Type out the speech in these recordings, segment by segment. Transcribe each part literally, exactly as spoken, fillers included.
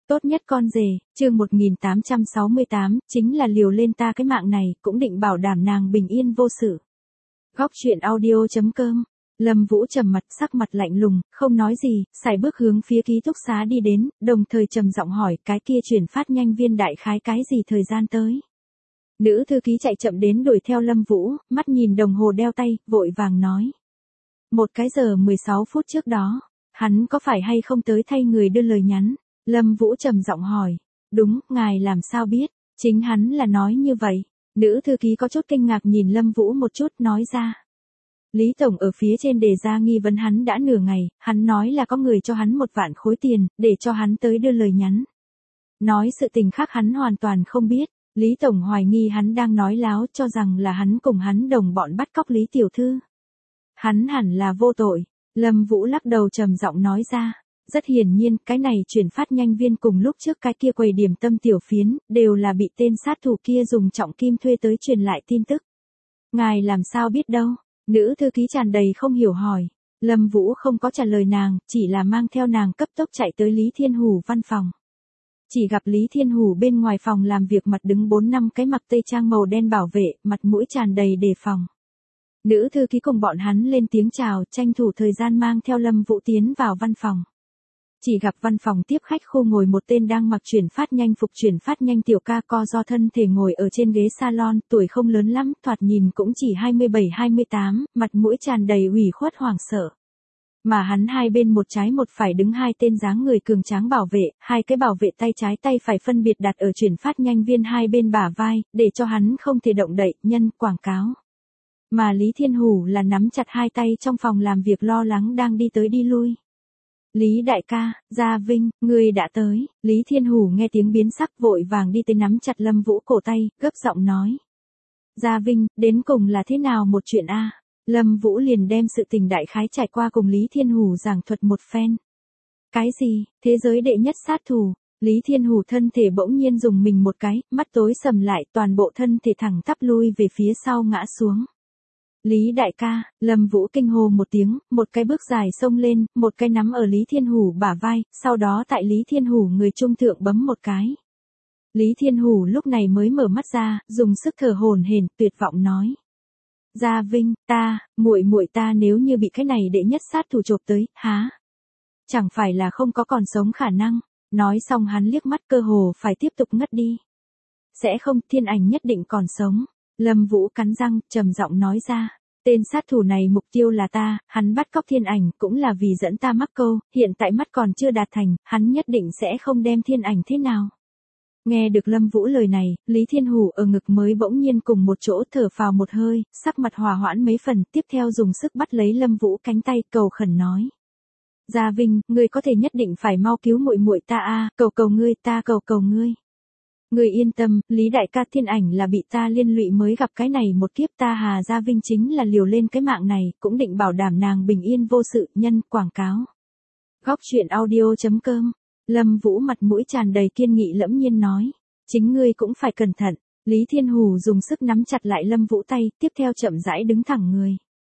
Tốt nhất con rể, chương một nghìn tám trăm sáu mươi tám, chính là liều lên ta cái mạng này, cũng định bảo đảm nàng bình yên vô sự. Góc truyện audio chấm com. Lâm Vũ trầm mặt, sắc mặt lạnh lùng, không nói gì, sải bước hướng phía ký túc xá đi đến, đồng thời trầm giọng hỏi cái kia chuyển phát nhanh viên đại khái cái gì thời gian tới. Nữ thư ký chạy chậm đến đuổi theo Lâm Vũ, mắt nhìn đồng hồ đeo tay, vội vàng nói. Một cái giờ mười sáu phút trước đó, hắn có phải hay không tới thay người đưa lời nhắn? Lâm Vũ trầm giọng hỏi. Đúng, ngài làm sao biết? Chính hắn là nói như vậy. Nữ thư ký có chút kinh ngạc nhìn Lâm Vũ một chút nói ra. Lý Tổng ở phía trên đề ra nghi vấn hắn đã nửa ngày, hắn nói là có người cho hắn một vạn khối tiền, để cho hắn tới đưa lời nhắn. Nói sự tình khác hắn hoàn toàn không biết. Lý Tổng hoài nghi hắn đang nói láo, cho rằng là hắn cùng hắn đồng bọn bắt cóc Lý Tiểu Thư. Hắn hẳn là vô tội. Lâm Vũ lắc đầu trầm giọng nói ra. Rất hiển nhiên, cái này chuyển phát nhanh viên cùng lúc trước cái kia quầy điểm tâm tiểu phiến, đều là bị tên sát thủ kia dùng trọng kim thuê tới truyền lại tin tức. Ngài làm sao biết đâu? Nữ thư ký tràn đầy không hiểu hỏi. Lâm Vũ không có trả lời nàng, chỉ là mang theo nàng cấp tốc chạy tới Lý Thiên Hủ văn phòng. Chỉ gặp Lý Thiên Hủ bên ngoài phòng làm việc mặt đứng bốn năm cái mặc tây trang màu đen bảo vệ, mặt mũi tràn đầy đề phòng. Nữ thư ký cùng bọn hắn lên tiếng chào, tranh thủ thời gian mang theo Lâm Vũ tiến vào văn phòng. Chỉ gặp văn phòng tiếp khách khu ngồi một tên đang mặc chuyển phát nhanh phục chuyển phát nhanh tiểu ca co do thân thể ngồi ở trên ghế salon, tuổi không lớn lắm, thoạt nhìn cũng chỉ hai mươi bảy hai mươi tám, mặt mũi tràn đầy ủy khuất hoảng sợ. Mà hắn hai bên một trái một phải đứng hai tên dáng người cường tráng bảo vệ, hai cái bảo vệ tay trái tay phải phân biệt đặt ở chuyển phát nhanh viên hai bên bả vai, để cho hắn không thể động đậy, nhân quảng cáo. Mà Lý Thiên Hủ là nắm chặt hai tay trong phòng làm việc lo lắng đang đi tới đi lui. Lý đại ca, Gia Vinh, ngươi đã tới. Lý Thiên Hủ nghe tiếng biến sắc vội vàng đi tới nắm chặt Lâm Vũ cổ tay, gấp giọng nói. Gia Vinh, đến cùng là thế nào một chuyện a? Lâm Vũ liền đem sự tình đại khái trải qua cùng Lý Thiên Hủ giảng thuật một phen. Cái gì, thế giới đệ nhất sát thủ? Lý Thiên Hủ thân thể bỗng nhiên dùng mình một cái, mắt tối sầm lại, toàn bộ thân thể thẳng tắp lui về phía sau ngã xuống. Lý đại ca, Lâm Vũ kinh hô một tiếng, một cái bước dài xông lên, một cái nắm ở Lý Thiên Hủ bả vai, sau đó tại Lý Thiên Hủ người trung thượng bấm một cái. Lý Thiên Hủ lúc này mới mở mắt ra, dùng sức thở hổn hển, tuyệt vọng nói. Gia Vinh, ta, muội muội ta nếu như bị cái này đệ nhất sát thủ chộp tới, há? Chẳng phải là không có còn sống khả năng. Nói xong hắn liếc mắt cơ hồ phải tiếp tục ngất đi. Sẽ không, Thiên Ảnh nhất định còn sống. Lâm Vũ cắn răng, trầm giọng nói ra. Tên sát thủ này mục tiêu là ta, hắn bắt cóc Thiên Ảnh cũng là vì dẫn ta mắc câu, hiện tại mắt còn chưa đạt thành, hắn nhất định sẽ không đem Thiên Ảnh thế nào. Nghe được Lâm Vũ lời này, Lý Thiên Hủ ở ngực mới bỗng nhiên cùng một chỗ thở phào một hơi, sắc mặt hòa hoãn mấy phần, tiếp theo dùng sức bắt lấy Lâm Vũ cánh tay, cầu khẩn nói. Gia Vinh, ngươi có thể nhất định phải mau cứu muội muội ta a, cầu cầu ngươi, ta cầu cầu ngươi. Ngươi yên tâm, Lý đại ca, Thiên Ảnh là bị ta liên lụy mới gặp cái này một kiếp, ta Hà Gia Vinh chính là liều lên cái mạng này, cũng định bảo đảm nàng bình yên vô sự, nhân quảng cáo. Góc truyện audio chấm com. Lâm Vũ mặt mũi tràn đầy kiên nghị lẫm nhiên nói, chính ngươi cũng phải cẩn thận. Lý Thiên Hủ dùng sức nắm chặt lại Lâm Vũ tay, tiếp theo chậm rãi đứng thẳng người.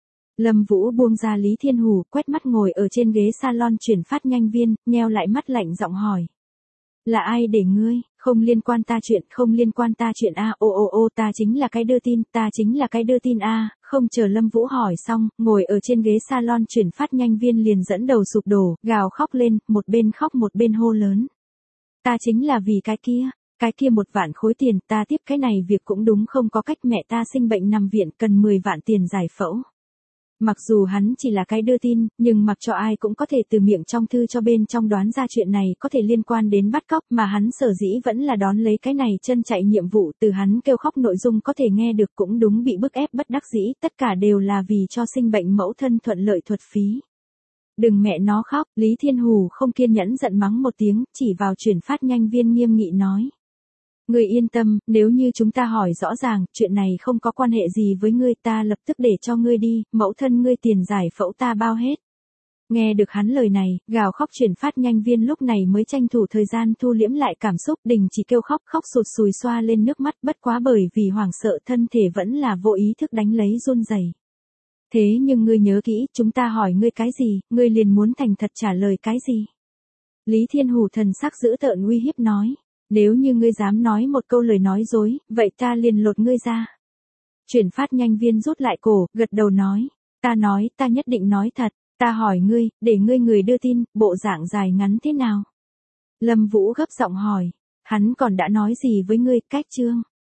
Lâm Vũ buông ra Lý Thiên Hủ, quét mắt ngồi ở trên ghế salon chuyển phát nhanh viên, nheo lại mắt lạnh giọng hỏi. Là ai để ngươi? Không liên quan ta chuyện, không liên quan ta chuyện a, ô ô ô, ta chính là cái đưa tin, ta chính là cái đưa tin a. Không chờ Lâm Vũ hỏi xong, ngồi ở trên ghế salon chuyển phát nhanh viên liền dẫn đầu sụp đổ, gào khóc lên, một bên khóc một bên hô lớn. Ta chính là vì cái kia, cái kia một vạn khối tiền, ta tiếp cái này việc cũng đúng, không có cách, mẹ ta sinh bệnh nằm viện cần mười vạn tiền giải phẫu. Mặc dù hắn chỉ là cái đưa tin, nhưng mặc cho ai cũng có thể từ miệng trong thư cho bên trong đoán ra chuyện này có thể liên quan đến bắt cóc, mà hắn sở dĩ vẫn là đón lấy cái này chân chạy nhiệm vụ, từ hắn kêu khóc nội dung có thể nghe được cũng đúng, bị bức ép bất đắc dĩ, tất cả đều là vì cho sinh bệnh mẫu thân thuận lợi thuật phí. Đừng mẹ nó khóc, Lý Thiên Hủ không kiên nhẫn giận mắng một tiếng, chỉ vào chuyển phát nhanh viên nghiêm nghị nói. Ngươi yên tâm, nếu như chúng ta hỏi rõ ràng, chuyện này không có quan hệ gì với ngươi, ta lập tức để cho ngươi đi, mẫu thân ngươi tiền giải phẫu ta bao hết. Nghe được hắn lời này, gào khóc chuyển phát nhanh viên lúc này mới tranh thủ thời gian thu liễm lại cảm xúc, đình chỉ kêu khóc, khóc sụt sùi xoa lên nước mắt, bất quá bởi vì hoảng sợ thân thể vẫn là vô ý thức đánh lấy run rẩy. Thế nhưng ngươi nhớ kỹ, chúng ta hỏi ngươi cái gì, ngươi liền muốn thành thật trả lời cái gì. Lý Thiên Hủ thần sắc dữ tợn uy hiếp nói. Nếu như ngươi dám nói một câu lời nói dối, vậy ta liền lột ngươi ra. Chuyển phát nhanh viên rút lại cổ, gật đầu nói. Ta nói, ta nhất định nói thật. Ta hỏi ngươi, để ngươi người đưa tin, bộ dạng dài ngắn thế nào? Lâm Vũ gấp giọng hỏi. Hắn còn đã nói gì với ngươi, Cách Trương?